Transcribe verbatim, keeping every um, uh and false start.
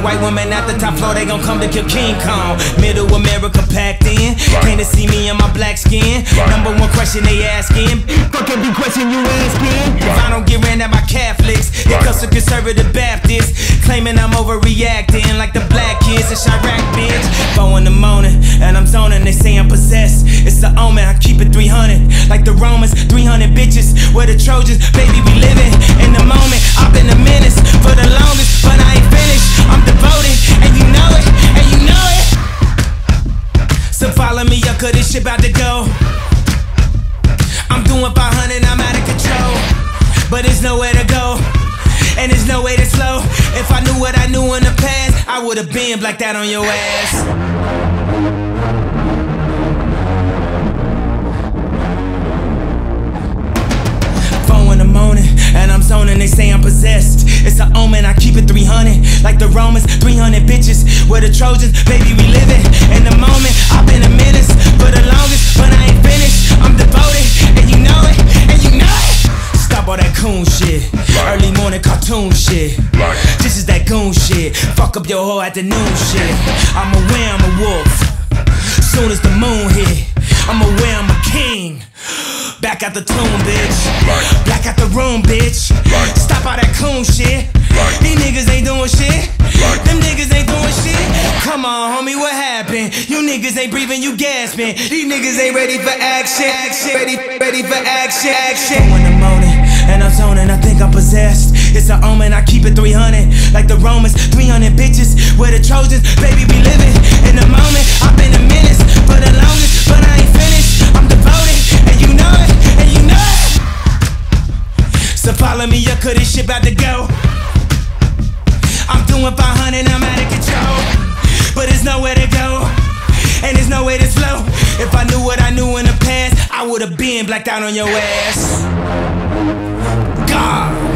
white woman at the top floor, they gon' come to kill King Kong. Middle America packed in, came to see me in my black skin. Number one question they asking, fuck every question you asking. If I don't get ran at by Catholics, it comes to conservative Baptists, claiming I'm overreacting like the black kids in Chirac, bitch. Four in the morning, and I'm zoning, they say I'm possessed. It's the omen, I keep it three hundred, like the Romans, three hundred bitches. We're the Trojans, baby, we living in the moment. I've been a menace for the longest, but I ain't finished. I'm devoted, and you know it, and you know it. So follow me up, cause this shit about to go. I'm doing five hundred, I'm out of control, but there's nowhere to go, and there's no way to slow. If I knew what I knew in the past, I would've been blacked out on your ass. And I'm zoning, they say I'm possessed. It's an omen, I keep it three hundred, like the Romans, three hundred bitches. We're the Trojans, baby, we living in the moment. I've been a menace for the longest, but I ain't finished. I'm devoted, and you know it, and you know it. Stop all that coon shit, early morning cartoon shit. This is that goon shit, fuck up your whole afternoon shit. I'm aware I'm a wolf, soon as the moon hit. I'm aware I'm a king. Back at the tomb, bitch. Back at the room, bitch. Stop all that coon shit. These niggas ain't doing shit. Them niggas ain't doing shit. Come on, homie, what happened? You niggas ain't breathing, you gasping. These niggas ain't ready for action. Ready, ready for action. Action. In the morning, and I'm zoning, I think I'm possessed. It's an omen, I keep it three hundred, like the Romans, three hundred bitches. We're the Trojans, baby, we living in the moment. I've been a menace for the longest, but I ain't finished. I'm devoted, and you know it, and you know it. So follow me up, cause this shit about to go. I'm doing five hundred, I'm out of control, but there's nowhere to go, and there's no way to slow. If I knew what I knew in the past, I would've been blacked out on your ass. God.